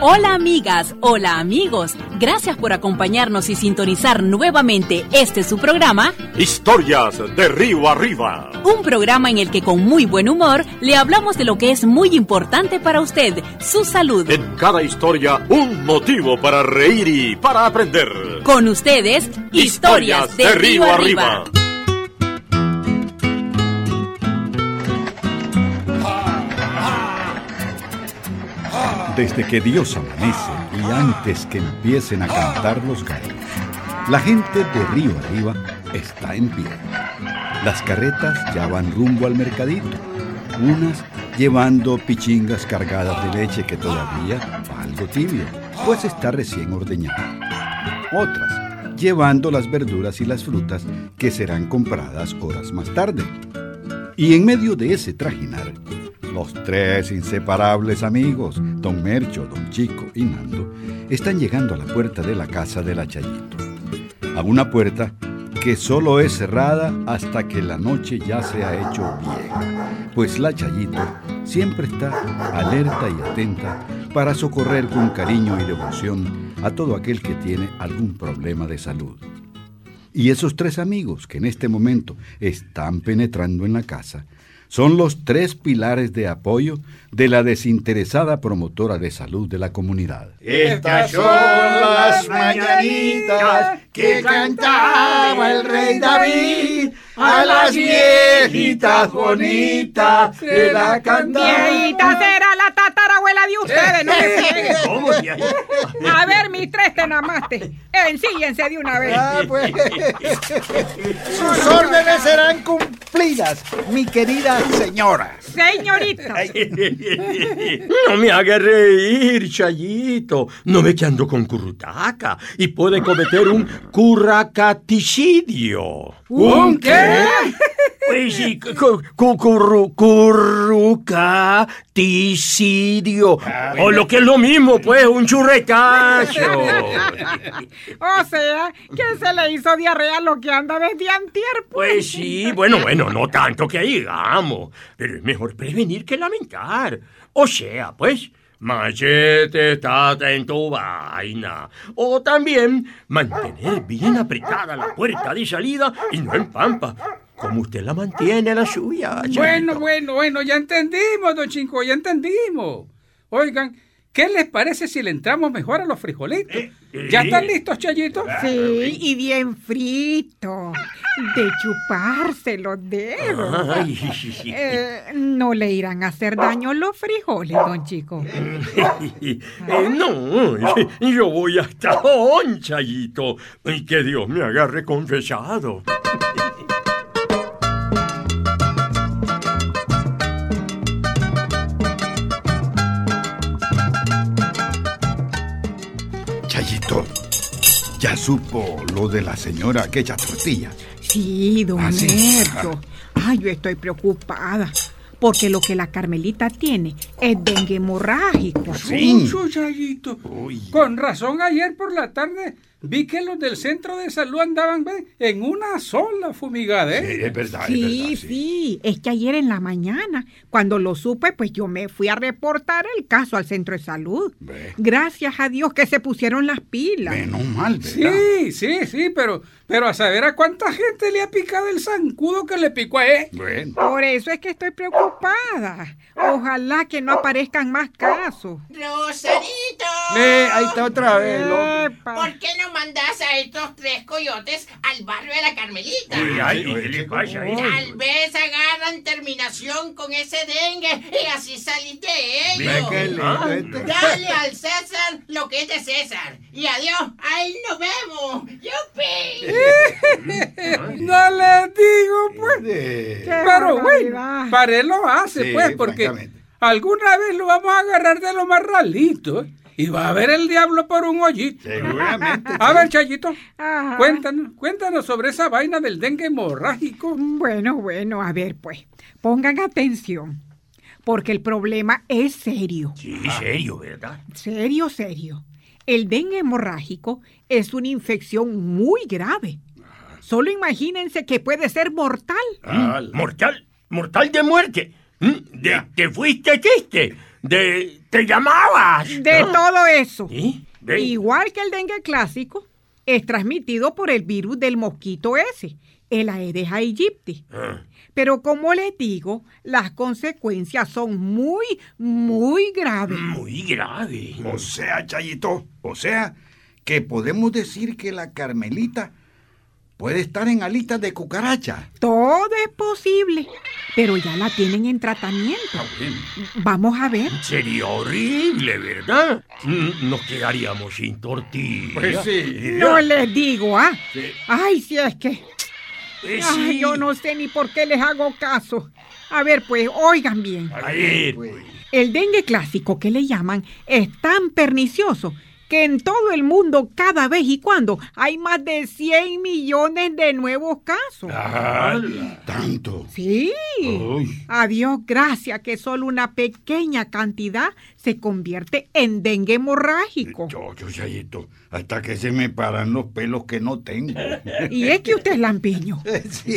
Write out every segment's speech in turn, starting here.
Hola amigas, hola amigos, gracias por acompañarnos y sintonizar nuevamente su programa Historias de Río Arriba. Un programa en el que con muy buen humor le hablamos de lo que es muy importante para usted, su salud. En cada historia un motivo para reír y para aprender. Con ustedes, Historias de Río Arriba. Desde que Dios amanece y antes que empiecen a cantar los gallos, la gente de Río Arriba está en pie. Las carretas ya van rumbo al mercadito, unas llevando pichingas cargadas de leche que todavía va algo tibio, pues está recién ordeñada. Otras llevando las verduras y las frutas que serán compradas horas más tarde. Y en medio de ese trajinar, los tres inseparables amigos, don Mercho, don Chico y Nando, están llegando a la puerta de la casa de la Chayito. A una puerta que solo es cerrada hasta que la noche ya se ha hecho vieja, pues la Chayito siempre está alerta y atenta para socorrer con cariño y devoción a todo aquel que tiene algún problema de salud. Y esos tres amigos que en este momento están penetrando en la casa son los tres pilares de apoyo de la desinteresada promotora de salud de la comunidad. Estas son las mañanitas que cantaba el rey David a las viejitas bonitas de la cantaba. Viejitas era la tatarabuela de ustedes, no me frieguen. ¿Cómo? A ver, mis tres tenamaste, ensíllense de una vez. Pues. Sus órdenes serán cumplidas, mi querida señora. Señorita. No me haga reír, Chayito. No ve que ando con currutaca y puede cometer un curracaticidio. ¿Un qué? Pues sí, curracaticidio. O lo que es lo mismo, pues, un churretazo. O sea, que se le hizo diarrea a lo que anda desde antier, Pues sí, bueno, no tanto que digamos, pero es mejor prevenir que lamentar. O sea, pues, machete, estate en tu vaina. O también mantener bien apretada la puerta de salida y no en pampa, como usted la mantiene la suya. Bueno, ya entendimos, don Chinco, ya entendimos. Oigan, ¿qué les parece si le entramos mejor a los frijolitos? ¿Ya están listos, Chayito? Sí, y bien frito, de chuparse los dedos. ¿No le irán a hacer daño los frijoles, don Chico? No, yo voy hasta hoy, Chayito, y que Dios me agarre confesado. Chayito, ¿ya supo lo de la señora que echa tortillas? Sí, don Mercho. Ay, yo estoy preocupada, porque lo que la Carmelita tiene es dengue hemorrágico. Sí, Chayito. Con razón, ayer por la tarde vi que los del centro de salud andaban en una sola fumigadera. Sí, es verdad. Sí. Es que ayer en la mañana, cuando lo supe, pues yo me fui a reportar el caso al centro de salud. Gracias a Dios que se pusieron las pilas. Menos mal, ¿verdad? Sí, pero a saber a cuánta gente le ha picado el zancudo que le picó a él. Bueno. Por eso es que estoy preocupada. Ojalá que no aparezcan más casos. ¡Rosarito! Ahí está otra vez, Epa. ¿Por qué no mandas a estos tres coyotes al barrio de la Carmelita? ¿Qué le pasa ahí? Tal vez agarran terminación con ese dengue y así salís de ellos. Dale al César lo que es de César. Y adiós, ahí nos vemos. ¡Yupi! No les digo, pues. Qué Pero bueno, barbaridad. para él lo hace, Sí, pues, porque francamente. alguna vez lo vamos a agarrar de lo más ralito, ¿eh? Y va a ver el diablo por un hoyito. Seguramente. A ver, Chayito, Ajá. cuéntanos sobre esa vaina del dengue hemorrágico. Bueno, a ver, pues, pongan atención, porque el problema es serio. Sí, serio, ¿verdad? Serio. El dengue hemorrágico es una infección muy grave. Solo imagínense que puede ser mortal. Mortal de muerte. ¿Te fuiste triste? ¿Te llamabas? De todo eso. ¿Sí? Igual que el dengue clásico, es transmitido por el virus del mosquito ese, el Aedes aegypti. Pero como les digo, las consecuencias son muy, muy graves. Muy graves. O sea, Chayito, que podemos decir que la Carmelita puede estar en alitas de cucaracha. Todo es posible, pero ya la tienen en tratamiento. Vamos a ver. Sería horrible, ¿verdad? Nos quedaríamos sin tortilla. Pues sí. No les digo, ¿ah? Sí. Ay, si es que... Sí. Ay, yo no sé ni por qué les hago caso. A ver, pues, oigan bien. A ver, pues. El dengue clásico, que le llaman, es tan pernicioso que en todo el mundo, cada vez y cuando, hay más de 100 millones de nuevos casos. ¿Tanto? Sí. Uy. A Dios gracias que solo una pequeña cantidad se convierte en dengue hemorrágico. Yo, Chayito, hasta que se me paran los pelos que no tengo. Y es que usted es lampiño. Sí.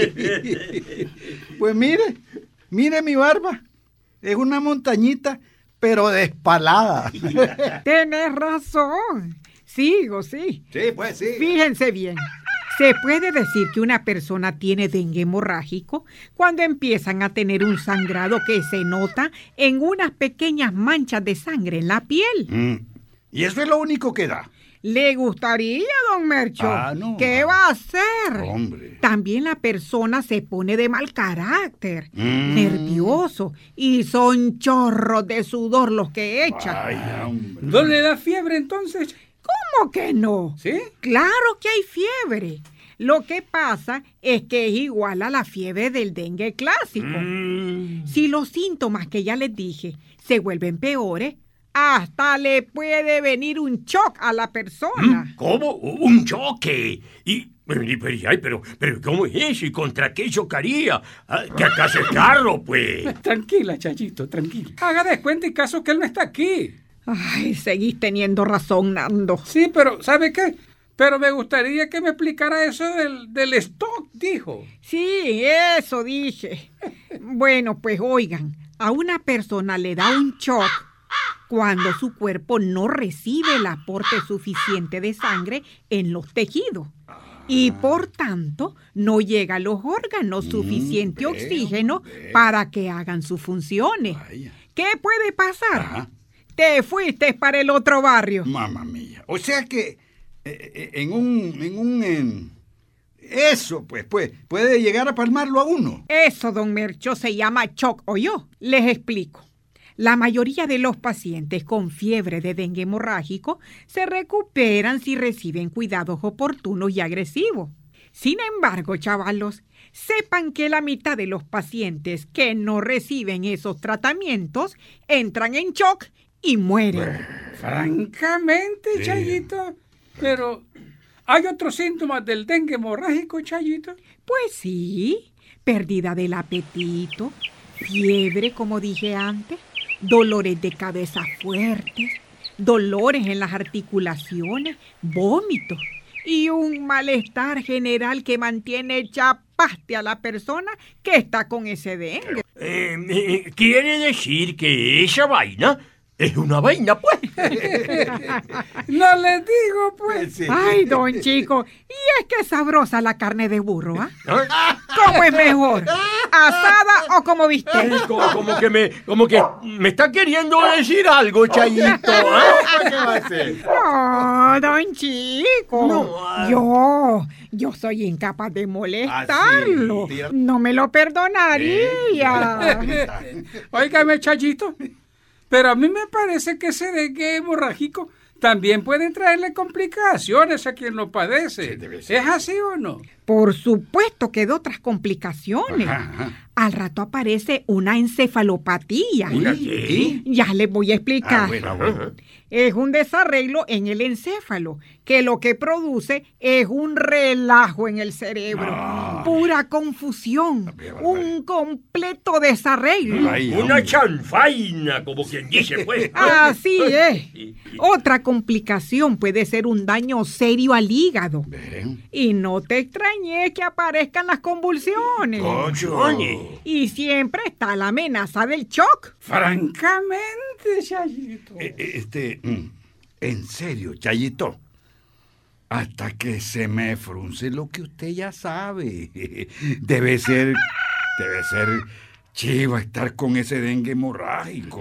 Pues mire mi barba. Es una montañita, pero despalada. Tienes razón. Sigo, sí. Sí, pues sí. Fíjense bien. Se puede decir que una persona tiene dengue hemorrágico cuando empiezan a tener un sangrado que se nota en unas pequeñas manchas de sangre en la piel. Y eso es lo único que da. ¿Le gustaría, don Mercho? No. ¿Qué va a hacer? Hombre. También la persona se pone de mal carácter, nervioso, y son chorros de sudor los que echan. Ay, hombre. ¿No le da fiebre entonces? ¿Cómo que no? ¿Sí? Claro que hay fiebre. Lo que pasa es que es igual a la fiebre del dengue clásico. Si los síntomas que ya les dije se vuelven peores, hasta le puede venir un shock a la persona. ¿Cómo? ¿Un choque? Pero ¿cómo es eso? ¿Y contra qué chocaría? ¿Que acaso es carro, pues? Tranquila, Chayito, tranquila. Haga de cuenta y caso que él no está aquí. Ay, seguís teniendo razón, Nando. Sí, pero ¿sabe qué? Pero me gustaría que me explicara eso del stock, dijo. Sí, eso dije. Bueno, pues oigan, a una persona le da un shock cuando su cuerpo no recibe el aporte suficiente de sangre en los tejidos y por tanto no llega a los órganos suficiente oxígeno para que hagan sus funciones. Vaya. ¿Qué puede pasar? Ajá. Te fuiste para el otro barrio. Mamma mía. O sea que eso, pues, puede llegar a palmarlo a uno. Eso, don Mercho, se llama shock, ¿o yo? Les explico. La mayoría de los pacientes con fiebre de dengue hemorrágico se recuperan si reciben cuidados oportunos y agresivos. Sin embargo, chavalos, sepan que la mitad de los pacientes que no reciben esos tratamientos entran en shock y mueren. Francamente, Sí. Chayito. Pero, ¿hay otros síntomas del dengue hemorrágico, Chayito? Pues sí, pérdida del apetito, fiebre, como dije antes, dolores de cabeza fuertes, dolores en las articulaciones, vómitos y un malestar general que mantiene chapaste a la persona que está con ese dengue. ¿Quiere decir que esa vaina es una vaina, pues? No les digo, pues. Sí. Ay, don Chico, y es que es sabrosa la carne de burro, ¿ah? ¿Ah? ¿Cómo es mejor? ¿Asada o como bistec? Como que me está queriendo decir algo, Chayito. ¿Qué va a hacer? No, don Chico. Yo soy incapaz de molestarlo. sí, tira- No me lo perdonaría. Óigame, Chayito. Pero a mí me parece que ese dengue hemorrágico también puede traerle complicaciones a quien lo padece. Sí, debe ser. ¿Es así o no? Por supuesto que de otras complicaciones. Ajá. Al rato aparece una encefalopatía. ¿Una qué? Ya les voy a explicar. Bueno. Es un desarreglo en el encéfalo, que lo que produce es un relajo en el cerebro, pura confusión, un completo desarreglo. Ay, Una hombre. chanfaina, como quien dice, pues. Así es. Otra complicación puede ser un daño serio al hígado. Ven. Y no te extrañes que aparezcan las convulsiones. Oye. Y siempre está la amenaza del shock. Francamente, Chayito. En serio, Chayito. Hasta que se me frunce lo que usted ya sabe. Debe ser chiva estar con ese dengue hemorrágico.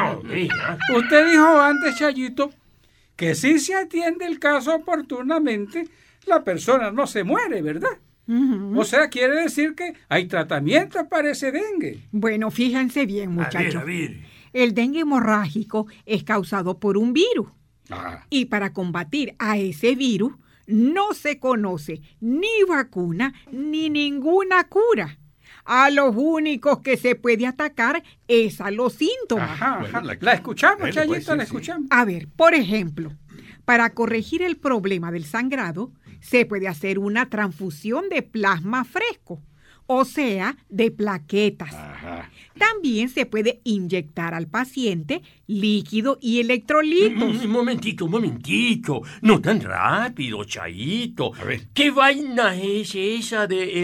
Usted dijo antes, Chayito, que si se atiende el caso oportunamente, la persona no se muere, ¿verdad? O sea, quiere decir que hay tratamiento para ese dengue. Bueno, fíjense bien, muchachos. A ver. El dengue hemorrágico es causado por un virus. Ah, Y para combatir a ese virus no se conoce ni vacuna ni ninguna cura. A los únicos que se puede atacar es a los síntomas. Ajá. La escuchamos, Bueno, Chayito, pues, sí, la sí. escuchamos. A ver, por ejemplo, para corregir el problema del sangrado, se puede hacer una transfusión de plasma fresco, o sea, de plaquetas. ajá. También se puede inyectar al paciente líquido y electrolitos. Un momentito. No tan rápido, Chayito. A ver. ¿Qué vaina es esa de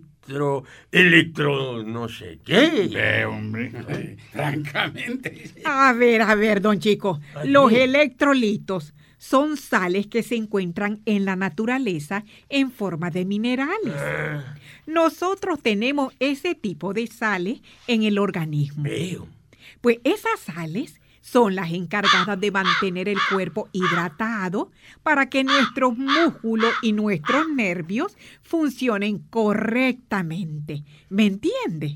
electro, no sé qué? Hombre. Francamente. A ver, don Chico, los electrolitos son sales que se encuentran en la naturaleza en forma de minerales. Nosotros tenemos ese tipo de sales en el organismo. Veo. Pues esas sales son las encargadas de mantener el cuerpo hidratado para que nuestros músculos y nuestros nervios funcionen correctamente. ¿Me entiende?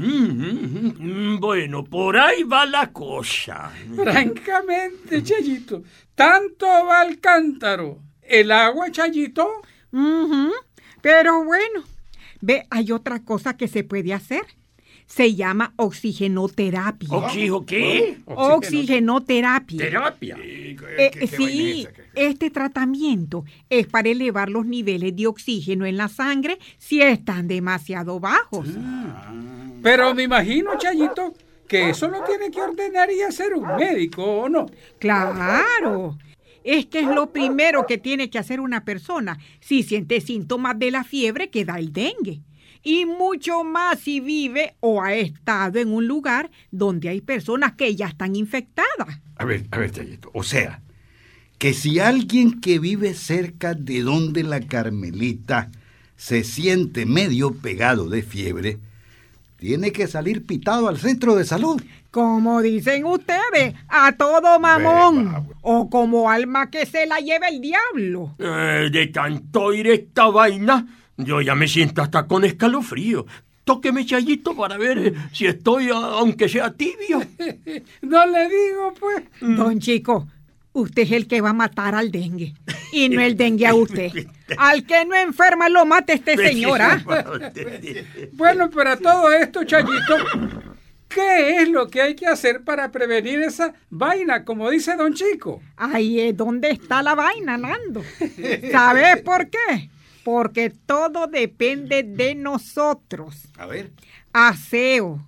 Bueno, por ahí va la cosa. Francamente, Chayito, tanto va al cántaro. ¿El agua, Chayito? Ujú. Pero bueno, ve, hay otra cosa que se puede hacer. Se llama oxigenoterapia. ¿Oxijo qué? Oxigenoterapia. Terapia. Sí, este tratamiento es para elevar los niveles de oxígeno en la sangre si están demasiado bajos. Pero me imagino, Chayito, que eso lo tiene que ordenar y hacer un médico, ¿o no? Claro. Es que es lo primero que tiene que hacer una persona si siente síntomas de la fiebre que da el dengue. Y mucho más si vive o ha estado en un lugar donde hay personas que ya están infectadas. A ver, Chayito. O sea, que si alguien que vive cerca de donde la Carmelita se siente medio pegado de fiebre, tiene que salir pitado al centro de salud. Como dicen ustedes, a todo mamón. Bueno. O como alma que se la lleve el diablo. De tanto oír esta vaina, yo ya me siento hasta con escalofrío. Tóqueme, Chayito, para ver si estoy, aunque sea tibio. No le digo, pues. Don Chico, usted es el que va a matar al dengue. Y no el dengue a usted. Al que no enferma lo mata este señor, ¿ah? Bueno, para todo esto, Chayito, ¿qué es lo que hay que hacer para prevenir esa vaina, como dice don Chico? Ahí es donde está la vaina, Nando. ¿Sabes por qué? Porque todo depende de nosotros. A ver. Aseo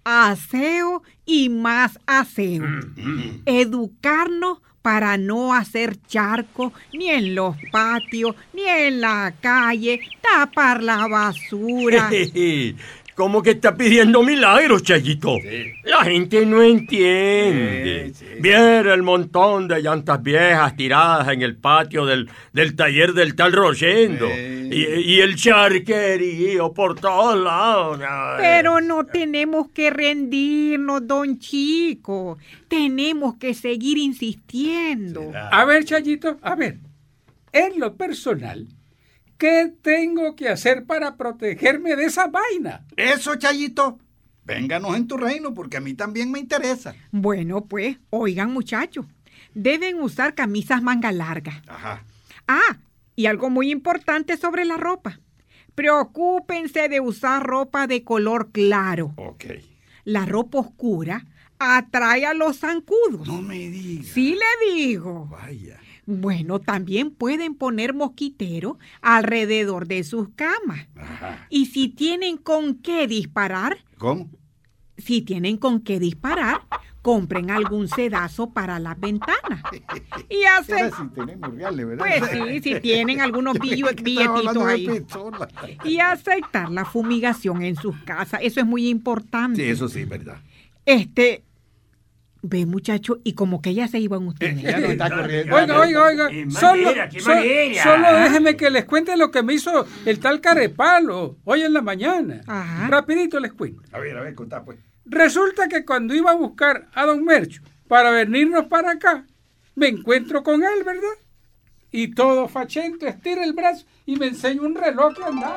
y más aseo. Educarnos para no hacer charcos ni en los patios, ni en la calle, tapar la basura. ¿Cómo que está pidiendo milagros, Chayito? La gente no entiende. Viera el montón de llantas viejas tiradas en el patio del taller del tal Rosendo. Y el charquerío por todos lados. Pero no tenemos que rendirnos, don Chico. Tenemos que seguir insistiendo. A ver, Chayito, en lo personal, ¿qué tengo que hacer para protegerme de esa vaina? Eso, Chayito. Vénganos en tu reino, porque a mí también me interesa. Bueno, pues, oigan, muchachos, deben usar camisas manga largas. Ajá. Y algo muy importante sobre la ropa. Preocúpense de usar ropa de color claro. Ok. La ropa oscura atrae a los zancudos. No me digas. Sí le digo. Vaya. Bueno, también pueden poner mosquiteros alrededor de sus camas. Ajá. Y si tienen con qué disparar, ¿Cómo? si tienen con qué disparar, compren algún sedazo para las ventanas. Y hacen... Si tenemos reales, ¿verdad? Pues sí, si tienen algunos billetitos ahí. Y aceptar la fumigación en sus casas. Eso es muy importante. Sí, eso sí, verdad. Ve, muchacho, y como que ya se iban ustedes. Ya no está corriendo. Oiga. Solo déjenme que les cuente lo que me hizo el tal Carepalo hoy en la mañana. Ajá. Rapidito les cuento. A ver, contá pues. Resulta que cuando iba a buscar a don Mercho para venirnos para acá, me encuentro con él, ¿verdad? Y todo fachento, estira el brazo y me enseña un reloj que andaba.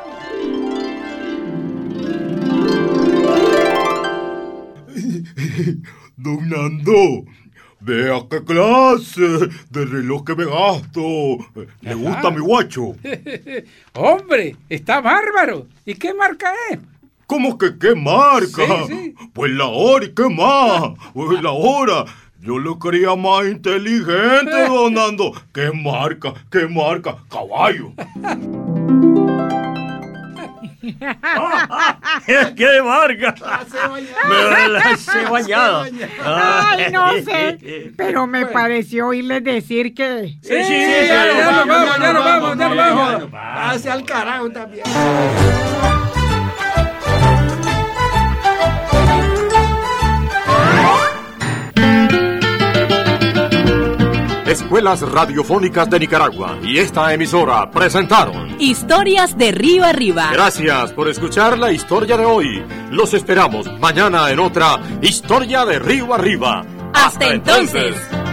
Don Nando, vea qué clase de reloj que me gasto. ¿Le gusta mi guacho? Hombre, está bárbaro. ¿Y qué marca es? ¿Cómo que qué marca? Sí. Pues la hora, ¿y qué más? Pues la hora. Yo lo quería más inteligente, don Nando. ¿Qué marca? Caballo. ¡Qué marca! Me la hace bañada. Ay, no sé, pero me pareció oírles decir que... Sí, ya nos vamos. Hacia el carajo también. Escuelas Radiofónicas de Nicaragua y esta emisora presentaron Historias de Río Arriba. Gracias por escuchar la historia de hoy. Los esperamos mañana en otra Historia de Río Arriba. Hasta entonces.